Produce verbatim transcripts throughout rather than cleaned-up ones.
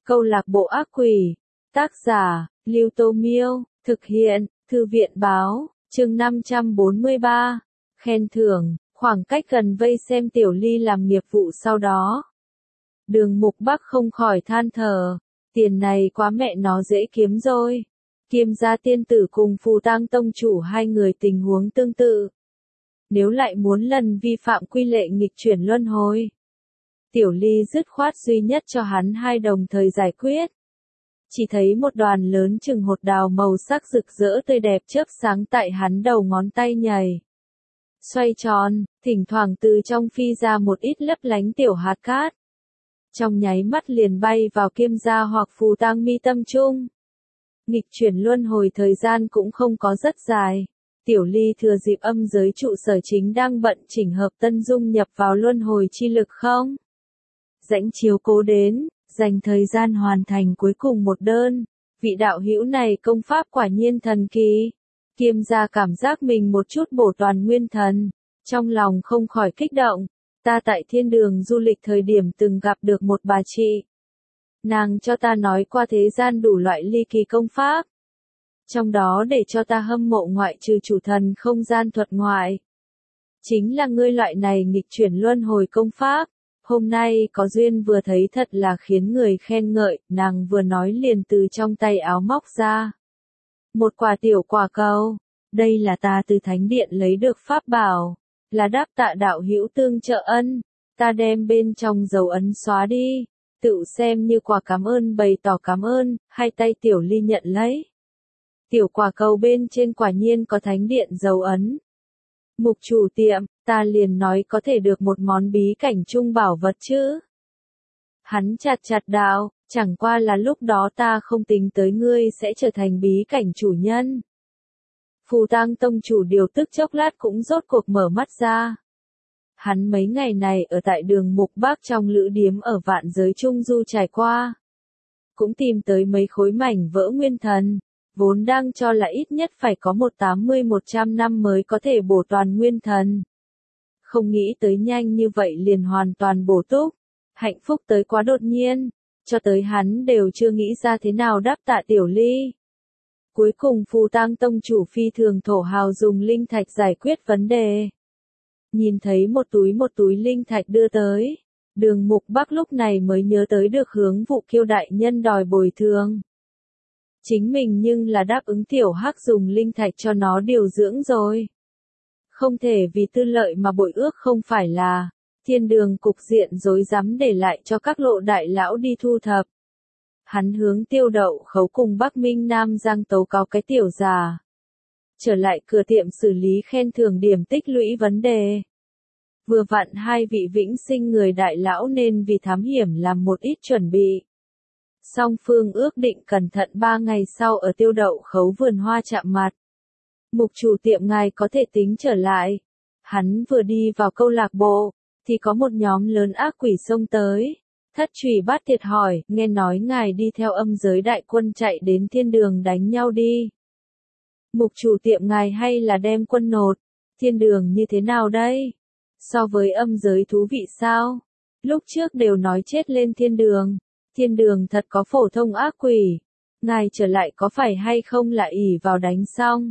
Câu lạc bộ ác quỷ. Tác giả, Lưu Tô Miêu. Thực hiện, Thư viện Báo. Chương năm trăm bốn mươi ba. Khen thưởng. Khoảng cách gần vây xem Tiểu Ly làm nghiệp vụ sau đó. Đường Mục Bắc không khỏi than thở. Tiền này quá mẹ nó dễ kiếm rồi. Kiêm gia tiên tử cùng Phù Tang tông chủ hai người tình huống tương tự. Nếu lại muốn lần vi phạm quy lệ nghịch chuyển luân hồi. Tiểu Ly dứt khoát duy nhất cho hắn hai đồng thời giải quyết. Chỉ thấy một đoàn lớn chừng hột đào màu sắc rực rỡ tươi đẹp chớp sáng tại hắn đầu ngón tay nhảy. Xoay tròn, thỉnh thoảng từ trong phi ra một ít lấp lánh tiểu hạt cát. Trong nháy mắt liền bay vào Kiêm gia hoặc Phù Tang mi tâm trung. Nghịch chuyển luân hồi thời gian cũng không có rất dài. Tiểu Ly thừa dịp âm giới trụ sở chính đang bận chỉnh hợp tân dung nhập vào luân hồi chi lực không? Rãnh chiếu cố đến, dành thời gian hoàn thành cuối cùng một đơn. Vị đạo hữu này công pháp quả nhiên thần kỳ. Kiêm gia cảm giác mình một chút bổ toàn nguyên thần. Trong lòng không khỏi kích động. Ta tại thiên đường du lịch thời điểm từng gặp được một bà chị. Nàng cho ta nói qua thế gian đủ loại ly kỳ công pháp. Trong đó để cho ta hâm mộ ngoại trừ chủ thần không gian thuật ngoại. Chính là ngươi loại này nghịch chuyển luân hồi công pháp. Hôm nay có duyên vừa thấy thật là khiến người khen ngợi, nàng vừa nói liền từ trong tay áo móc ra. Một quả tiểu quả cầu, đây là ta từ thánh điện lấy được pháp bảo, là đáp tạ đạo hữu tương trợ ân, ta đem bên trong dấu ấn xóa đi, tự xem như quả cảm ơn bày tỏ cảm ơn, hai tay Tiểu Ly nhận lấy. Tiểu quả cầu bên trên quả nhiên có thánh điện dấu ấn. Mục chủ tiệm, ta liền nói có thể được một món bí cảnh trung bảo vật chứ. Hắn chặt chặt đạo, chẳng qua là lúc đó ta không tính tới ngươi sẽ trở thành bí cảnh chủ nhân. Phù Tang tông chủ điều tức chốc lát cũng rốt cuộc mở mắt ra. Hắn mấy ngày này ở tại đường Mục Bắc trong lữ điếm ở vạn giới trung du trải qua. Cũng tìm tới mấy khối mảnh vỡ nguyên thần. Vốn đang cho là ít nhất phải có một tám mươi một trăm năm mới có thể bổ toàn nguyên thần. Không nghĩ tới nhanh như vậy liền hoàn toàn bổ túc. Hạnh phúc tới quá đột nhiên. Cho tới hắn đều chưa nghĩ ra thế nào đáp tạ Tiểu Ly. Cuối cùng Phù Tang tông chủ phi thường thổ hào dùng linh thạch giải quyết vấn đề. Nhìn thấy một túi một túi linh thạch đưa tới. Đường Mục Bắc lúc này mới nhớ tới được hướng vụ Kiêu đại nhân đòi bồi thường. Chính mình nhưng là đáp ứng Tiểu Hắc dùng linh thạch cho nó điều dưỡng rồi. Không thể vì tư lợi mà bội ước không phải là, thiên đường cục diện rối rắm để lại cho các lộ đại lão đi thu thập. Hắn hướng Tiêu Đậu Khấu cùng Bắc Minh Nam Giang tấu cáo cái tiểu già. Trở lại cửa tiệm xử lý khen thưởng điểm tích lũy vấn đề. Vừa vặn hai vị vĩnh sinh người đại lão nên vì thám hiểm làm một ít chuẩn bị. Song phương ước định cẩn thận ba ngày sau ở Tiêu Đậu Khấu vườn hoa chạm mặt. Mục chủ tiệm ngài có thể tính trở lại. Hắn vừa đi vào câu lạc bộ, thì có một nhóm lớn ác quỷ xông tới. Thất Trùy Bát Thiệt hỏi, nghe nói ngài đi theo âm giới đại quân chạy đến thiên đường đánh nhau đi. Mục chủ tiệm ngài hay là đem quân nột, thiên đường như thế nào đây? So với âm giới thú vị sao? Lúc trước đều nói chết lên thiên đường. Thiên đường thật có phổ thông ác quỷ. Ngài trở lại có phải hay không là ỷ vào đánh xong?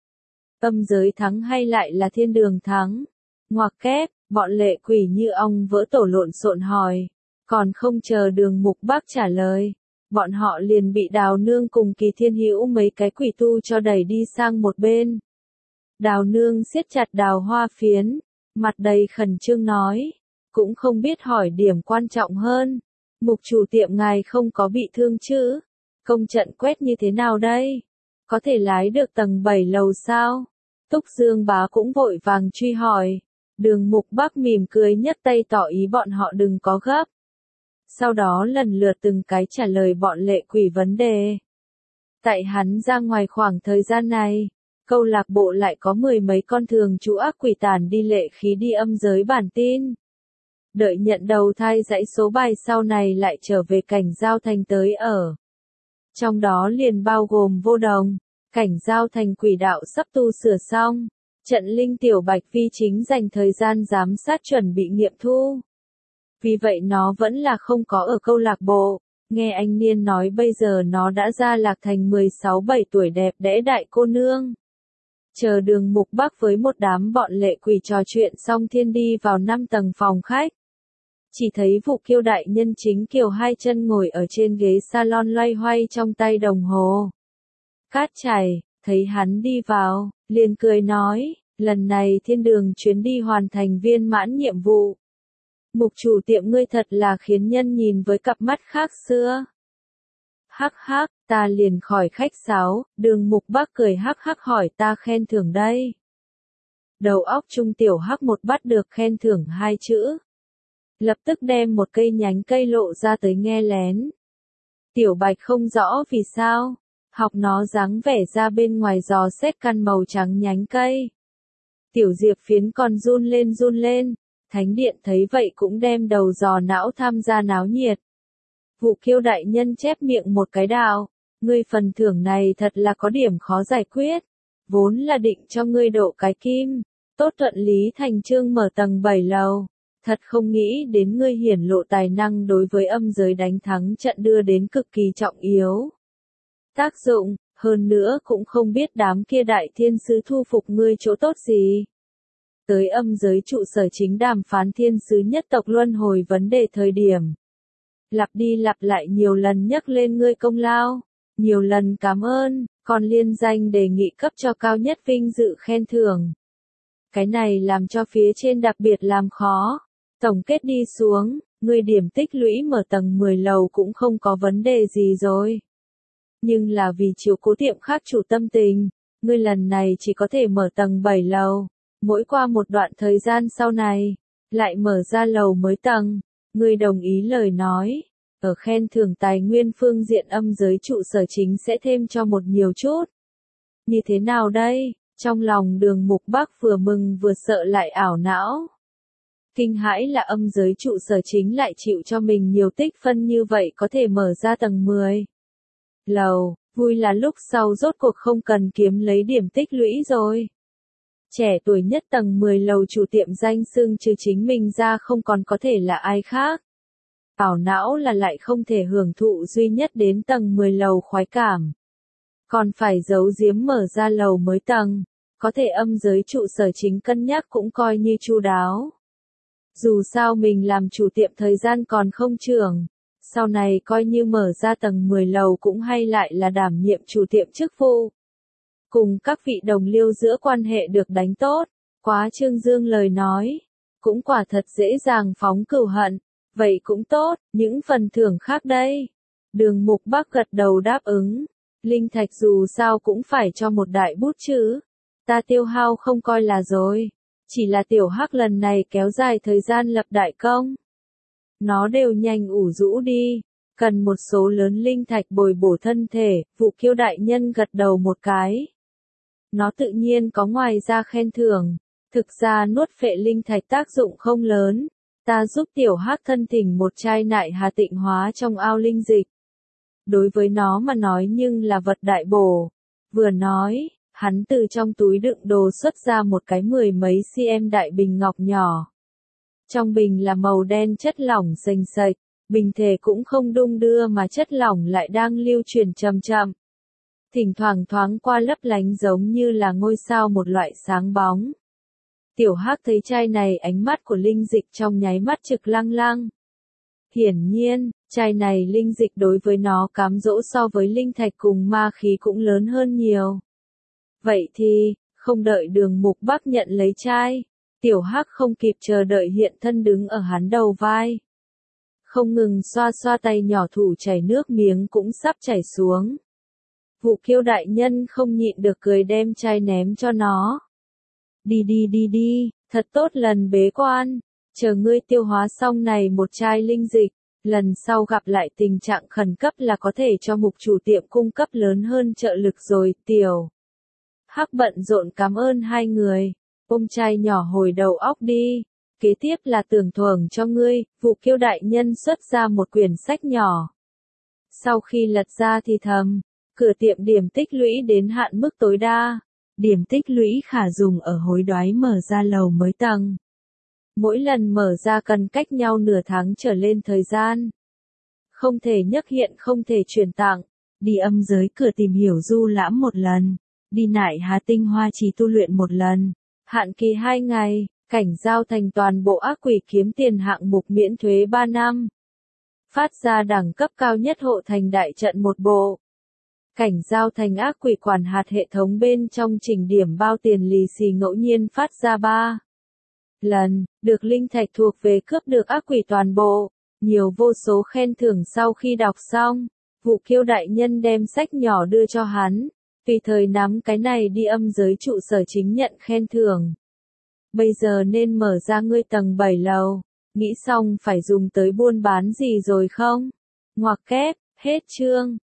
Âm giới thắng hay lại là thiên đường thắng? Ngoặc kép, bọn lệ quỷ như ong vỡ tổ lộn xộn hỏi. Còn không chờ đường Mục Bắc trả lời. Bọn họ liền bị Đào Nương cùng Kỳ Thiên Hữu mấy cái quỷ tu cho đẩy đi sang một bên. Đào Nương siết chặt đào hoa phiến. Mặt đầy khẩn trương nói. Cũng không biết hỏi điểm quan trọng hơn. Mục chủ tiệm ngài không có bị thương chứ? Công trận quét như thế nào đây? Có thể lái được tầng bảy lầu sao? Túc Dương Bá cũng vội vàng truy hỏi. Đường Mục Bắc mỉm cười nhấc tay tỏ ý bọn họ đừng có gấp. Sau đó lần lượt từng cái trả lời bọn lệ quỷ vấn đề. Tại hắn ra ngoài khoảng thời gian này, câu lạc bộ lại có mười mấy con thường trú ác quỷ tàn đi lệ khí đi âm giới bản tin. Đợi nhận đầu thai dãy số bài sau này lại trở về cảnh giao thành tới ở. Trong đó liền bao gồm Vô Đồng, cảnh giao thành quỷ đạo sắp tu sửa xong. Trận linh tiểu bạch vi chính dành thời gian giám sát chuẩn bị nghiệm thu. Vì vậy nó vẫn là không có ở câu lạc bộ. Nghe anh Niên nói bây giờ nó đã ra lạc thành mười sáu bảy tuổi đẹp đẽ đại cô nương. Chờ Đường Mục Bắc với một đám bọn lệ quỷ trò chuyện xong thiên đi vào năm tầng phòng khách. Chỉ thấy Vụ Kiêu đại nhân chính kiều hai chân ngồi ở trên ghế salon loay hoay trong tay đồng hồ. Cát chảy, thấy hắn đi vào, liền cười nói, lần này thiên đường chuyến đi hoàn thành viên mãn nhiệm vụ. Mục chủ tiệm ngươi thật là khiến nhân nhìn với cặp mắt khác xưa. Hắc hắc, ta liền khỏi khách sáo, Đường Mục Bắc cười hắc hắc hỏi ta khen thưởng đây. Đầu óc Trung Tiểu Hắc một bắt được khen thưởng hai chữ. Lập tức đem một cây nhánh cây lộ ra tới nghe lén. Tiểu Bạch không rõ vì sao, học nó dáng vẻ ra bên ngoài dò xét căn màu trắng nhánh cây. Tiểu Diệp Phiến còn run lên run lên, Thánh Điện thấy vậy cũng đem đầu dò não tham gia náo nhiệt. Vụ Kiêu đại nhân chép miệng một cái đạo, ngươi phần thưởng này thật là có điểm khó giải quyết, vốn là định cho ngươi độ cái kim, tốt thuận lý thành chương mở tầng bảy lầu. Thật không nghĩ đến ngươi hiển lộ tài năng đối với âm giới đánh thắng trận đưa đến cực kỳ trọng yếu. Tác dụng, hơn nữa cũng không biết đám kia đại thiên sứ thu phục ngươi chỗ tốt gì. Tới âm giới trụ sở chính đàm phán thiên sứ nhất tộc luân hồi vấn đề thời điểm. Lặp đi lặp lại nhiều lần nhắc lên ngươi công lao, nhiều lần cảm ơn, còn liên danh đề nghị cấp cho cao nhất vinh dự khen thưởng. Cái này làm cho phía trên đặc biệt làm khó. Tổng kết đi xuống, ngươi điểm tích lũy mở tầng mười lầu cũng không có vấn đề gì rồi. Nhưng là vì chiếu cố tiệm khác chủ tâm tình, ngươi lần này chỉ có thể mở tầng bảy lầu, mỗi qua một đoạn thời gian sau này, lại mở ra lầu mới tầng, ngươi đồng ý lời nói, ở khen thưởng tài nguyên phương diện âm giới trụ sở chính sẽ thêm cho một nhiều chút. Như thế nào đây? Trong lòng Đường Mục Bắc vừa mừng vừa sợ lại ảo não. Kinh hãi là âm giới trụ sở chính lại chịu cho mình nhiều tích phân như vậy có thể mở ra tầng mười lầu, vui là lúc sau rốt cuộc không cần kiếm lấy điểm tích lũy rồi. Trẻ tuổi nhất tầng mười lầu chủ tiệm danh xưng trừ chính mình ra không còn có thể là ai khác. Ảo não là lại không thể hưởng thụ duy nhất đến tầng mười lầu khoái cảm. Còn phải giấu giếm mở ra lầu mới tầng, có thể âm giới trụ sở chính cân nhắc cũng coi như chu đáo. Dù sao mình làm chủ tiệm thời gian còn không trưởng, sau này coi như mở ra tầng mười lầu cũng hay lại là đảm nhiệm chủ tiệm chức vụ. Cùng các vị đồng liêu giữa quan hệ được đánh tốt, quá Trương Dương lời nói, cũng quả thật dễ dàng phóng cửu hận, vậy cũng tốt, những phần thưởng khác đây. Đường Mục Bắc gật đầu đáp ứng, linh thạch dù sao cũng phải cho một đại bút chứ, ta tiêu hao không coi là rồi. Chỉ là Tiểu Hắc lần này kéo dài thời gian lập đại công. Nó đều nhanh ủ rũ đi, cần một số lớn linh thạch bồi bổ thân thể, Vụ Kiêu đại nhân gật đầu một cái. Nó tự nhiên có ngoài ra khen thưởng, thực ra nuốt phệ linh thạch tác dụng không lớn, ta giúp Tiểu Hắc thân thỉnh một chai nại hà tịnh hóa trong ao linh dịch. Đối với nó mà nói nhưng là vật đại bổ, vừa nói. Hắn từ trong túi đựng đồ xuất ra một cái mười mấy cm đại bình ngọc nhỏ. Trong bình là màu đen chất lỏng sền sệt, bình thể cũng không đung đưa mà chất lỏng lại đang lưu chuyển chậm chậm. Thỉnh thoảng thoáng qua lấp lánh giống như là ngôi sao một loại sáng bóng. Tiểu Hắc thấy chai này ánh mắt của linh dịch trong nháy mắt trực lăng lăng. Hiển nhiên, chai này linh dịch đối với nó cám dỗ so với linh thạch cùng ma khí cũng lớn hơn nhiều. Vậy thì, không đợi Đường Mục Bắc nhận lấy chai, Tiểu Hắc không kịp chờ đợi hiện thân đứng ở hắn đầu vai. Không ngừng xoa xoa tay nhỏ thủ chảy nước miếng cũng sắp chảy xuống. Vụ Kiêu đại nhân không nhịn được cười đem chai ném cho nó. Đi đi đi đi, thật tốt lần bế quan, chờ ngươi tiêu hóa xong này một chai linh dịch, lần sau gặp lại tình trạng khẩn cấp là có thể cho mục chủ tiệm cung cấp lớn hơn trợ lực rồi, Tiểu. Hắc bận rộn cảm ơn hai người, ôm chai nhỏ hồi đầu óc đi, kế tiếp là tưởng thưởng cho ngươi, Vụ Kiêu đại nhân xuất ra một quyển sách nhỏ. Sau khi lật ra thì thầm, cửa tiệm điểm tích lũy đến hạn mức tối đa, điểm tích lũy khả dùng ở hối đoái mở ra lầu mới tầng. Mỗi lần mở ra cần cách nhau nửa tháng trở lên thời gian. không thể nhấc hiện không thể chuyển tặng. Đi âm giới cửa tìm hiểu du lãm một lần. Đi Nại Hà Tinh Hoa Trì tu luyện một lần. Hạn kỳ hai ngày, cảnh giao thành toàn bộ ác quỷ kiếm tiền hạng mục miễn thuế ba năm. Phát ra đẳng cấp cao nhất hộ thành đại trận một bộ. Cảnh giao thành ác quỷ quản hạt hệ thống bên trong trình điểm bao tiền lì xì ngẫu nhiên phát ra ba lần, được linh thạch thuộc về cướp được ác quỷ toàn bộ, nhiều vô số khen thưởng sau khi đọc xong. Vụ Kiêu đại nhân đem sách nhỏ đưa cho hắn, tùy thời nắm cái này đi âm giới trụ sở chính nhận khen thưởng. Bây giờ nên mở ra ngươi tầng bảy lầu, nghĩ xong phải dùng tới buôn bán gì rồi không? Ngoặc kép, hết chương.